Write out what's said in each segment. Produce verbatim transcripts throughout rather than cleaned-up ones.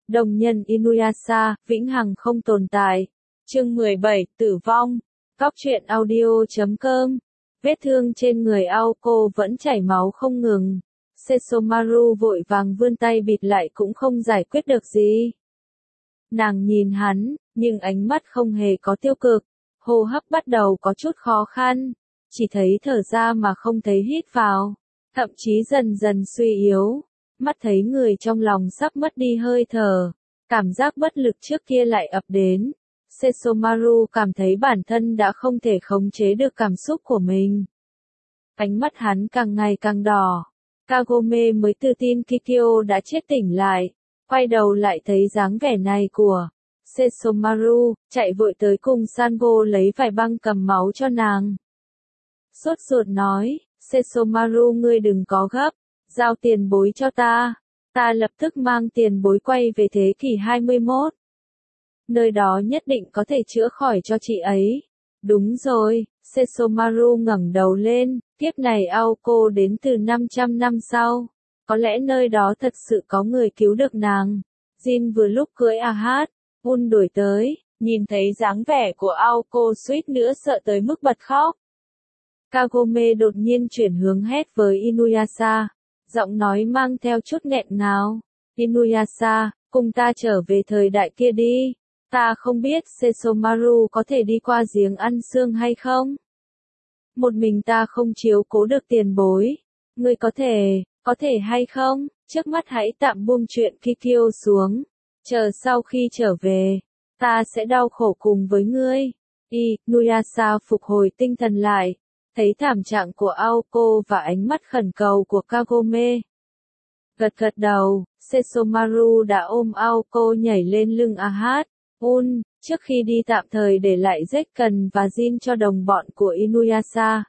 Đồng nhân Inuyasha, vĩnh hằng không tồn tại. Chương mười bảy, tử vong. Góc truyện audio chấm com. Vết thương trên người Aoko vẫn chảy máu không ngừng. Sesomaru vội vàng vươn tay bịt lại cũng không giải quyết được gì. Nàng nhìn hắn, nhưng ánh mắt không hề có tiêu cực. Hô hấp bắt đầu có chút khó khăn. Chỉ thấy thở ra mà không thấy hít vào. Thậm chí dần dần suy yếu. Mắt thấy người trong lòng sắp mất đi hơi thở. Cảm giác bất lực trước kia lại ập đến. Sesomaru cảm thấy bản thân đã không thể khống chế được cảm xúc của mình. Ánh mắt hắn càng ngày càng đỏ. Kagome mới tự tin Kikyo đã chết tỉnh lại. Quay đầu lại thấy dáng vẻ này của Sesomaru, chạy vội tới cùng Sango lấy vải băng cầm máu cho nàng. Sốt ruột nói, Sesomaru ngươi đừng có gấp, giao tiền bối cho ta. Ta lập tức mang tiền bối quay về thế kỷ hai mươi mốt. Nơi đó nhất định có thể chữa khỏi cho chị ấy. Đúng rồi, Sesomaru ngẩng đầu lên, kiếp này Aoko đến từ năm trăm năm sau. Có lẽ nơi đó thật sự có người cứu được nàng. Jin vừa lúc cưỡi a hát, Un đuổi tới, nhìn thấy dáng vẻ của Aoko suýt nữa sợ tới mức bật khóc. Kagome đột nhiên chuyển hướng hét với Inuyasha, giọng nói mang theo chút nghẹn ngào. Inuyasha, cùng ta trở về thời đại kia đi. Ta không biết Sesomaru có thể đi qua giếng ăn xương hay không? Một mình ta không chiếu cố được tiền bối. Ngươi có thể, có thể hay không? Trước mắt hãy tạm buông chuyện Kikyo xuống. Chờ sau khi trở về, ta sẽ đau khổ cùng với ngươi. Inuyasha phục hồi tinh thần lại, thấy thảm trạng của Aoko và ánh mắt khẩn cầu của Kagome. Gật gật đầu, Sesomaru đã ôm Aoko nhảy lên lưng a hát. Un, trước khi đi tạm thời để lại Zekken và Jin cho đồng bọn của Inuyasha.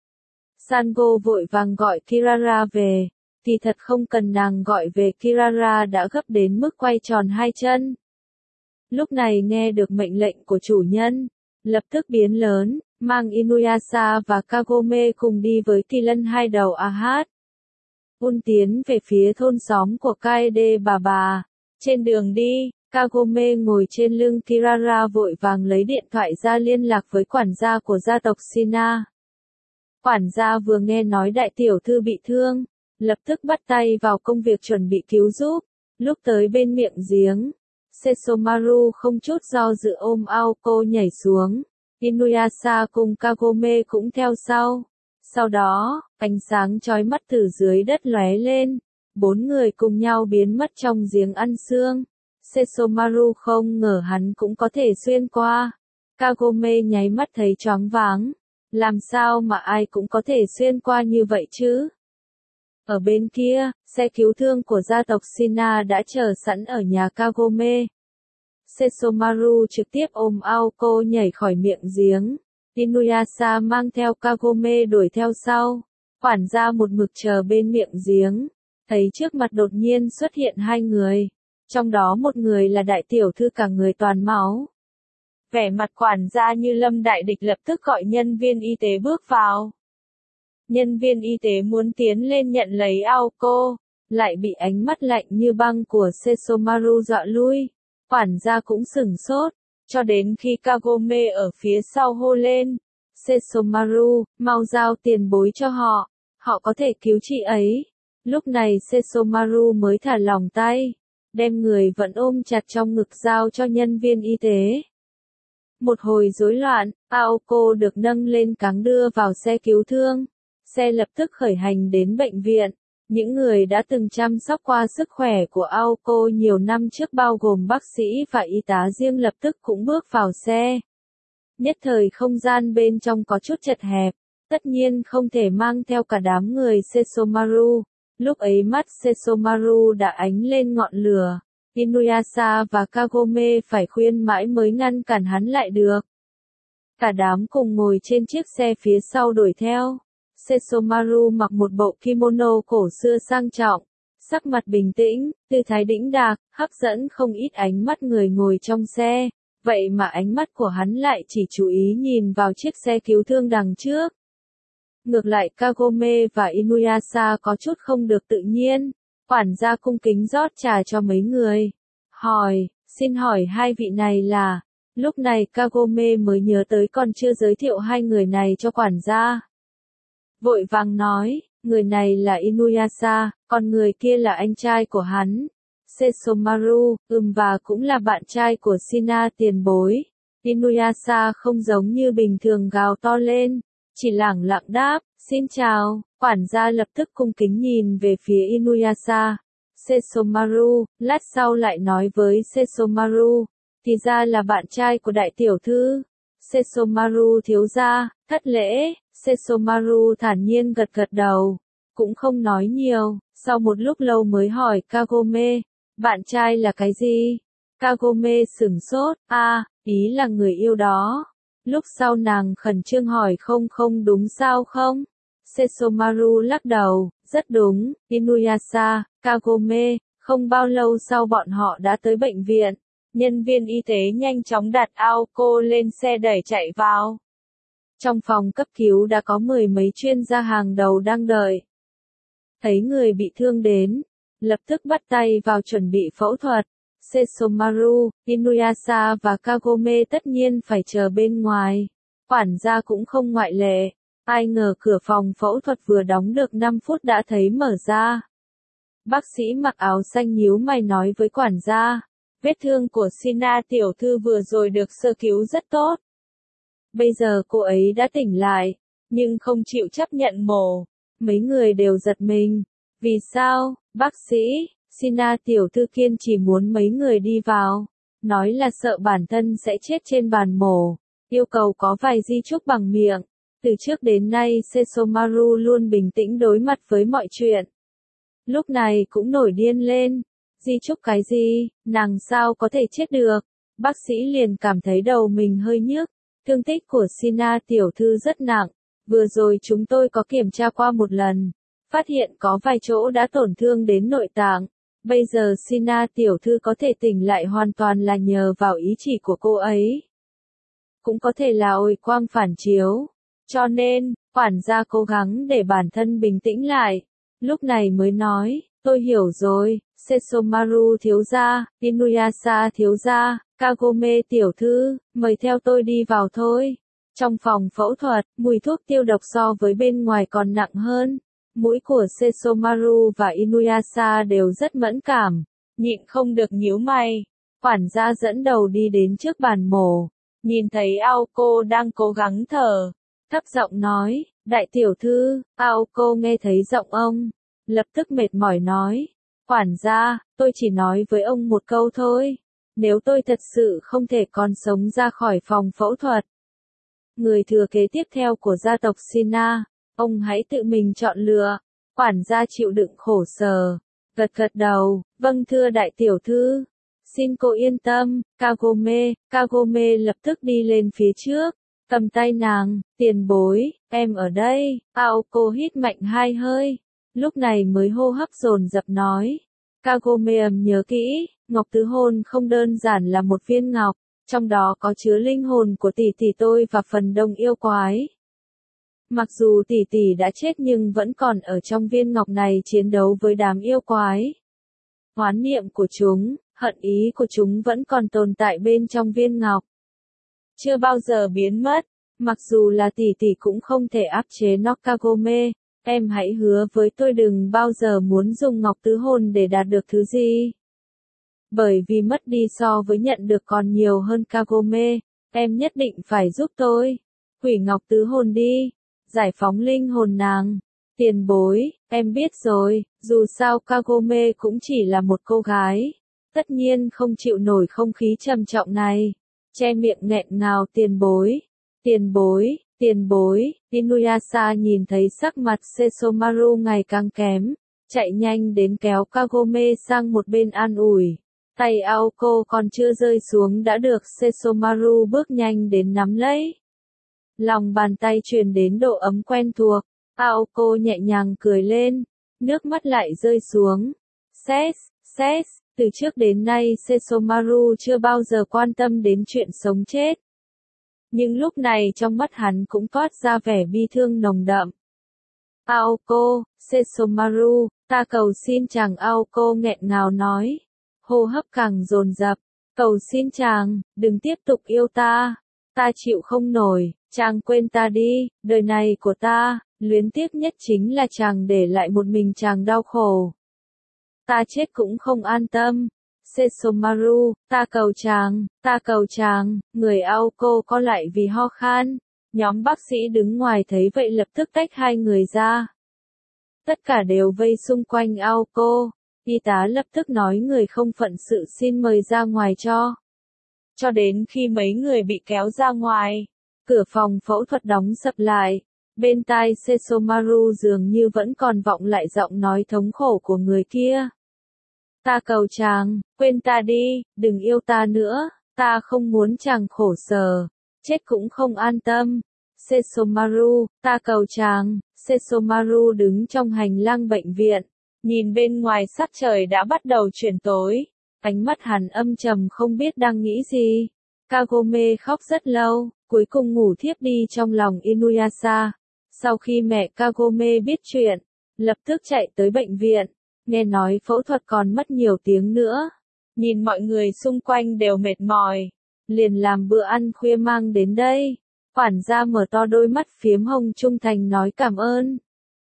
Sango vội vàng gọi Kirara về, thì thật không cần nàng gọi về, Kirara đã gấp đến mức quay tròn hai chân. Lúc này nghe được mệnh lệnh của chủ nhân, lập tức biến lớn, mang Inuyasha và Kagome cùng đi với kỳ lân hai đầu a hát. Un tiến về phía thôn xóm của Kaede bà bà. Trên đường đi, Kagome ngồi trên lưng Kirara vội vàng lấy điện thoại ra liên lạc với quản gia của gia tộc Shina. Quản gia vừa nghe nói đại tiểu thư bị thương, lập tức bắt tay vào công việc chuẩn bị cứu giúp. Lúc tới bên miệng giếng, Sesomaru không chút do dự ôm Aoko nhảy xuống. Inuyasha cùng Kagome cũng theo sau. Sau đó, ánh sáng chói mắt từ dưới đất lóe lên. Bốn người cùng nhau biến mất trong giếng ăn xương. Sesomaru không ngờ hắn cũng có thể xuyên qua. Kagome nháy mắt thấy choáng váng. Làm sao mà ai cũng có thể xuyên qua như vậy chứ? Ở bên kia, xe cứu thương của gia tộc Shina đã chờ sẵn ở nhà Kagome. Sesomaru trực tiếp ôm Aoko nhảy khỏi miệng giếng. Inuyasha mang theo Kagome đuổi theo sau. Quản gia một mực chờ bên miệng giếng. Thấy trước mặt đột nhiên xuất hiện hai người. Trong đó một người là đại tiểu thư cả người toàn máu. Vẻ mặt quản gia như lâm đại địch, lập tức gọi nhân viên y tế bước vào. Nhân viên y tế muốn tiến lên nhận lấy Aoko, lại bị ánh mắt lạnh như băng của Sesomaru dọa lui. Quản gia cũng sửng sốt, cho đến khi Kagome ở phía sau hô lên. Sesomaru, mau giao tiền bối cho họ, họ có thể cứu chị ấy. Lúc này Sesomaru mới thả lỏng tay, đem người vẫn ôm chặt trong ngực giao cho nhân viên y tế. Một hồi rối loạn, Aoko được nâng lên cáng đưa vào xe cứu thương. Xe lập tức khởi hành đến bệnh viện. Những người đã từng chăm sóc qua sức khỏe của Aoko nhiều năm trước bao gồm bác sĩ và y tá riêng lập tức cũng bước vào xe. Nhất thời không gian bên trong có chút chật hẹp, tất nhiên không thể mang theo cả đám người Sesomaru. Lúc ấy mắt Sesomaru đã ánh lên ngọn lửa. Inuyasha và Kagome phải khuyên mãi mới ngăn cản hắn lại được. Cả đám cùng ngồi trên chiếc xe phía sau đuổi theo. Sesomaru mặc một bộ kimono cổ xưa sang trọng, sắc mặt bình tĩnh, tư thái đĩnh đạc, hấp dẫn không ít ánh mắt người ngồi trong xe. Vậy mà ánh mắt của hắn lại chỉ chú ý nhìn vào chiếc xe cứu thương đằng trước. Ngược lại Kagome và Inuyasha có chút không được tự nhiên. Quản gia cung kính rót trà cho mấy người. hỏi, xin hỏi hai vị này là, lúc này Kagome mới nhớ tới còn chưa giới thiệu hai người này cho quản gia. Vội vàng nói, người này là Inuyasha, còn người kia là anh trai của hắn. Sesomaru, ừm và cũng là bạn trai của Shina tiền bối. Inuyasha không giống như bình thường gào to lên, chỉ lẳng lặng đáp, xin chào, quản gia lập tức cung kính nhìn về phía Inuyasha. Sesomaru, lát sau lại nói với Sesomaru, thì ra là bạn trai của đại tiểu thư. Sesomaru thiếu gia, thất lễ, Sesomaru thản nhiên gật gật đầu, cũng không nói nhiều, sau một lúc lâu mới hỏi Kagome, bạn trai là cái gì? Kagome sửng sốt, a, à, ý là người yêu đó. Lúc sau nàng khẩn trương hỏi không không đúng sao không? Sesomaru lắc đầu, rất đúng, Inuyasha, Kagome, không bao lâu sau bọn họ đã tới bệnh viện. Nhân viên y tế nhanh chóng đặt Aoko lên xe đẩy chạy vào. Trong phòng cấp cứu đã có mười mấy chuyên gia hàng đầu đang đợi. Thấy người bị thương đến, lập tức bắt tay vào chuẩn bị phẫu thuật. Sesomaru, Inuyasha và Kagome tất nhiên phải chờ bên ngoài. Quản gia cũng không ngoại lệ. Ai ngờ cửa phòng phẫu thuật vừa đóng được năm phút đã thấy mở ra. Bác sĩ mặc áo xanh nhíu mày nói với quản gia, vết thương của Shina tiểu thư vừa rồi được sơ cứu rất tốt. Bây giờ cô ấy đã tỉnh lại, nhưng không chịu chấp nhận mổ. Mấy người đều giật mình. Vì sao, bác sĩ, Shina tiểu thư kiên chỉ muốn mấy người đi vào. Nói là sợ bản thân sẽ chết trên bàn mổ. Yêu cầu có vài di chúc bằng miệng. Từ trước đến nay Sesomaru luôn bình tĩnh đối mặt với mọi chuyện. Lúc này cũng nổi điên lên. Di chúc cái gì, nàng sao có thể chết được. Bác sĩ liền cảm thấy đầu mình hơi nhức. Thương tích của Shina tiểu thư rất nặng. Vừa rồi chúng tôi có kiểm tra qua một lần. Phát hiện có vài chỗ đã tổn thương đến nội tạng. Bây giờ Shina tiểu thư có thể tỉnh lại hoàn toàn là nhờ vào ý chỉ của cô ấy. Cũng có thể là hồi quang phản chiếu. Cho nên, quản gia cố gắng để bản thân bình tĩnh lại. Lúc này mới nói, tôi hiểu rồi, Sesomaru thiếu gia, Inuyasha thiếu gia, Kagome tiểu thư, mời theo tôi đi vào thôi. Trong phòng phẫu thuật, mùi thuốc tiêu độc so với bên ngoài còn nặng hơn. Mũi của Sesomaru và Inuyasha đều rất mẫn cảm, nhịn không được nhíu mày. Quản gia dẫn đầu đi đến trước bàn mổ, nhìn thấy Aoko đang cố gắng thở, thấp giọng nói, đại tiểu thư. Aoko nghe thấy giọng ông, lập tức mệt mỏi nói, quản gia, tôi chỉ nói với ông một câu thôi, nếu tôi thật sự không thể còn sống ra khỏi phòng phẫu thuật, người thừa kế tiếp theo của gia tộc Shina, ông hãy tự mình chọn lựa. Quản gia chịu đựng khổ sở, gật gật đầu, vâng thưa đại tiểu thư. Xin cô yên tâm, Kagome. Kagome lập tức đi lên phía trước, cầm tay nàng, tiền bối, em ở đây. Aoko hít mạnh hai hơi, lúc này mới hô hấp dồn dập nói. Kagome ầm nhớ kỹ, ngọc tứ hôn không đơn giản là một viên ngọc, trong đó có chứa linh hồn của tỷ tỷ tôi và phần đông yêu quái. Mặc dù tỷ tỷ đã chết nhưng vẫn còn ở trong viên ngọc này chiến đấu với đám yêu quái. Oán niệm của chúng, hận ý của chúng vẫn còn tồn tại bên trong viên ngọc. Chưa bao giờ biến mất, mặc dù là tỷ tỷ cũng không thể áp chế nó. Kagome, em hãy hứa với tôi đừng bao giờ muốn dùng ngọc tứ hồn để đạt được thứ gì. Bởi vì mất đi so với nhận được còn nhiều hơn. Kagome, em nhất định phải giúp tôi. Hủy ngọc tứ hồn đi. Giải phóng linh hồn nàng. Tiền bối, em biết rồi, dù sao Kagome cũng chỉ là một cô gái. Tất nhiên không chịu nổi không khí trầm trọng này. Che miệng nghẹn ngào tiền bối. Tiền bối, tiền bối, Inuyasha nhìn thấy sắc mặt Sesomaru ngày càng kém. Chạy nhanh đến kéo Kagome sang một bên an ủi. Tay Aoko còn chưa rơi xuống đã được Sesomaru bước nhanh đến nắm lấy. Lòng bàn tay truyền đến độ ấm quen thuộc, Aoko nhẹ nhàng cười lên, nước mắt lại rơi xuống. Ses, Ses, từ trước đến nay Sesomaru chưa bao giờ quan tâm đến chuyện sống chết. Nhưng lúc này trong mắt hắn cũng toát ra vẻ bi thương nồng đậm. Aoko, Sesomaru, ta cầu xin chàng. Aoko nghẹn ngào nói. hô hấp càng dồn dập. Cầu xin chàng, đừng tiếp tục yêu ta. Ta chịu không nổi, chàng quên ta đi, đời này của ta, luyến tiếc nhất chính là chàng để lại một mình chàng đau khổ. Ta chết cũng không an tâm. Sesomaru, ta cầu chàng, ta cầu chàng, người Aoko co lại vì ho khan. Nhóm bác sĩ đứng ngoài thấy vậy lập tức tách hai người ra. Tất cả đều vây xung quanh Aoko. Y tá lập tức nói người không phận sự xin mời ra ngoài cho. Cho đến khi mấy người bị kéo ra ngoài, cửa phòng phẫu thuật đóng sập lại. Bên tai Sesomaru dường như vẫn còn vọng lại giọng nói thống khổ của người kia. Ta cầu chàng, quên ta đi, đừng yêu ta nữa, ta không muốn chàng khổ sở, chết cũng không an tâm. Sesomaru, ta cầu chàng. Sesomaru đứng trong hành lang bệnh viện, nhìn bên ngoài sắc trời đã bắt đầu chuyển tối, ánh mắt hắn âm trầm không biết đang nghĩ gì. Kagome khóc rất lâu, cuối cùng ngủ thiếp đi trong lòng Inuyasha. Sau khi mẹ Kagome biết chuyện, lập tức chạy tới bệnh viện, nghe nói phẫu thuật còn mất nhiều tiếng nữa. Nhìn mọi người xung quanh đều mệt mỏi, liền làm bữa ăn khuya mang đến đây. Quản gia mở to đôi mắt phiếm hồng trung thành nói cảm ơn.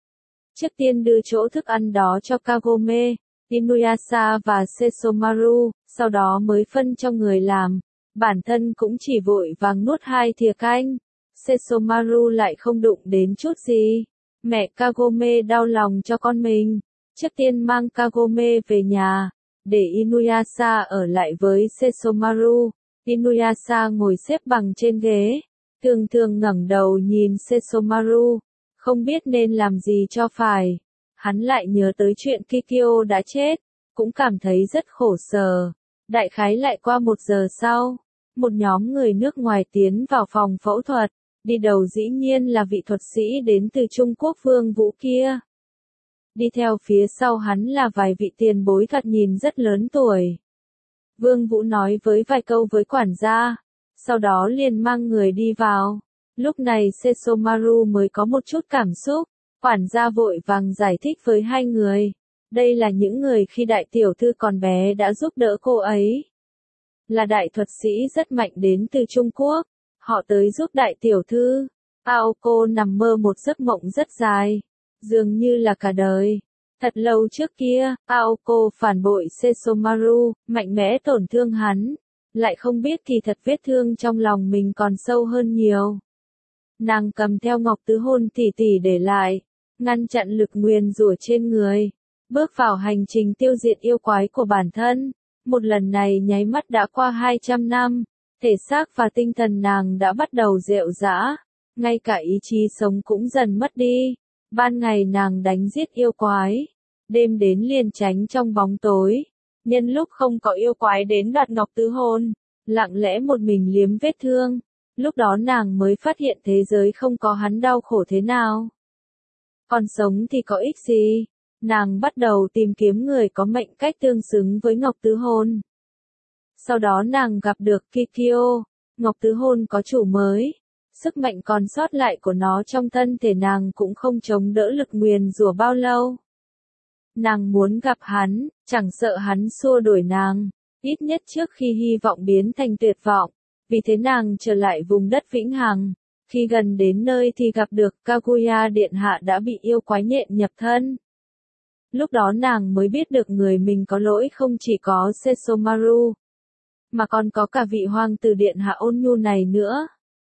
Trước tiên đưa chỗ thức ăn đó cho Kagome, Inuyasha và Sesomaru, sau đó mới phân cho người làm. Bản thân cũng chỉ vội vàng nuốt hai thìa canh. Sesomaru lại không đụng đến chút gì. Mẹ Kagome đau lòng cho con mình. Trước tiên mang Kagome về nhà, để Inuyasha ở lại với Sesomaru. Inuyasha ngồi xếp bằng trên ghế, thường thường ngẩng đầu nhìn Sesomaru, không biết nên làm gì cho phải. Hắn lại nhớ tới chuyện Kikyo đã chết, cũng cảm thấy rất khổ sở. Đại khái lại qua một giờ sau, một nhóm người nước ngoài tiến vào phòng phẫu thuật, đi đầu dĩ nhiên là vị thuật sĩ đến từ Trung Quốc Vương Vũ kia. Đi theo phía sau hắn là vài vị tiền bối thoạt nhìn rất lớn tuổi. Vương Vũ nói với vài câu với quản gia, sau đó liền mang người đi vào. Lúc này Sesomaru mới có một chút cảm xúc, quản gia vội vàng giải thích với hai người. Đây là những người khi đại tiểu thư còn bé đã giúp đỡ cô ấy. Là đại thuật sĩ rất mạnh đến từ Trung Quốc, họ tới giúp đại tiểu thư. Aoko nằm mơ một giấc mộng rất dài, dường như là cả đời. Thật lâu trước kia, Aoko phản bội Sesomaru, mạnh mẽ tổn thương hắn, lại không biết kỳ thật vết thương trong lòng mình còn sâu hơn nhiều. Nàng cầm theo ngọc tứ hôn tỷ tỷ để lại, ngăn chặn lực nguyền rủa trên người, bước vào hành trình tiêu diệt yêu quái của bản thân. Một lần này nháy mắt đã qua hai trăm năm, thể xác và tinh thần nàng đã bắt đầu rệu rã, ngay cả ý chí sống cũng dần mất đi. Ban ngày nàng đánh giết yêu quái, đêm đến liền tránh trong bóng tối, nhân lúc không có yêu quái đến đoạt ngọc tứ hôn, lặng lẽ một mình liếm vết thương. Lúc đó nàng mới phát hiện thế giới không có hắn đau khổ thế nào. Còn sống thì có ích gì? Nàng bắt đầu tìm kiếm người có mệnh cách tương xứng với ngọc tứ hôn. Sau đó nàng gặp được Kikyo, ngọc tứ hôn có chủ mới. Sức mạnh còn sót lại của nó trong thân thể nàng cũng không chống đỡ lực nguyền rủa bao lâu. Nàng muốn gặp hắn, chẳng sợ hắn xua đuổi nàng, ít nhất trước khi hy vọng biến thành tuyệt vọng. Vì thế nàng trở lại vùng đất vĩnh hằng. Khi gần đến nơi thì gặp được Kaguya điện hạ đã bị yêu quái nhện nhập thân. Lúc đó nàng mới biết được người mình có lỗi không chỉ có Sesomaru, mà còn có cả vị hoàng tử điện hạ ôn nhu này nữa.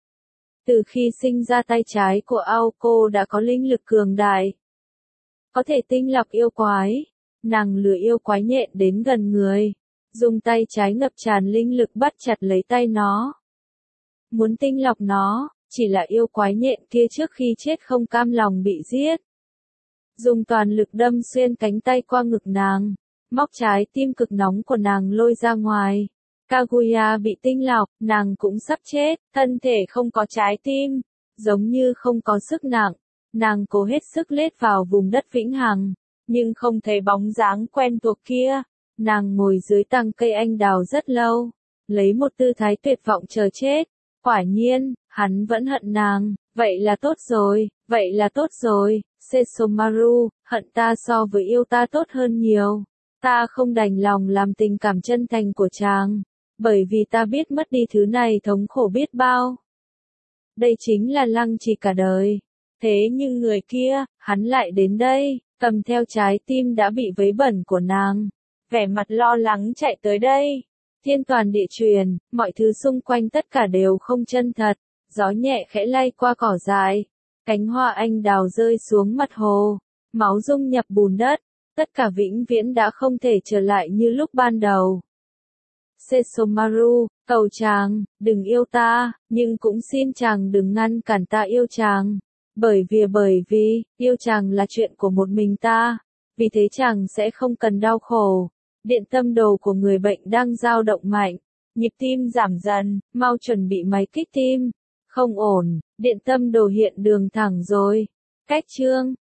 Từ khi sinh ra tay trái của Aoko đã có linh lực cường đại, có thể tinh lọc yêu quái. Nàng lừa yêu quái nhện đến gần người, dùng tay trái ngập tràn linh lực bắt chặt lấy tay nó. Muốn tinh lọc nó, chỉ là yêu quái nhện kia trước khi chết không cam lòng bị giết. Dùng toàn lực đâm xuyên cánh tay qua ngực nàng, móc trái tim cực nóng của nàng lôi ra ngoài. Kaguya bị tinh lọc, nàng cũng sắp chết, thân thể không có trái tim, giống như không có sức nặng. Nàng cố hết sức lết vào vùng đất vĩnh hằng, nhưng không thấy bóng dáng quen thuộc kia. Nàng ngồi dưới tàng cây anh đào rất lâu, lấy một tư thái tuyệt vọng chờ chết. Quả nhiên, hắn vẫn hận nàng. Vậy là tốt rồi, vậy là tốt rồi. Sesomaru, hận ta so với yêu ta tốt hơn nhiều. Ta không đành lòng làm tình cảm chân thành của chàng, bởi vì ta biết mất đi thứ này thống khổ biết bao. Đây chính là Lăng Trì cả đời. Thế nhưng người kia, hắn lại đến đây, cầm theo trái tim đã bị vấy bẩn của nàng, vẻ mặt lo lắng chạy tới đây. Thiên toàn địa truyền, mọi thứ xung quanh tất cả đều không chân thật, gió nhẹ khẽ lay qua cỏ dại, cánh hoa anh đào rơi xuống mặt hồ, máu dung nhập bùn đất, tất cả vĩnh viễn đã không thể trở lại như lúc ban đầu. Sesomaru, cầu chàng, đừng yêu ta, nhưng cũng xin chàng đừng ngăn cản ta yêu chàng. Bởi vì bởi vì, yêu chàng là chuyện của một mình ta, vì thế chàng sẽ không cần đau khổ. Điện tâm đồ của người bệnh đang dao động mạnh, nhịp tim giảm dần, mau chuẩn bị máy kích tim. Không ổn, điện tâm đồ hiện đường thẳng rồi. Cách chương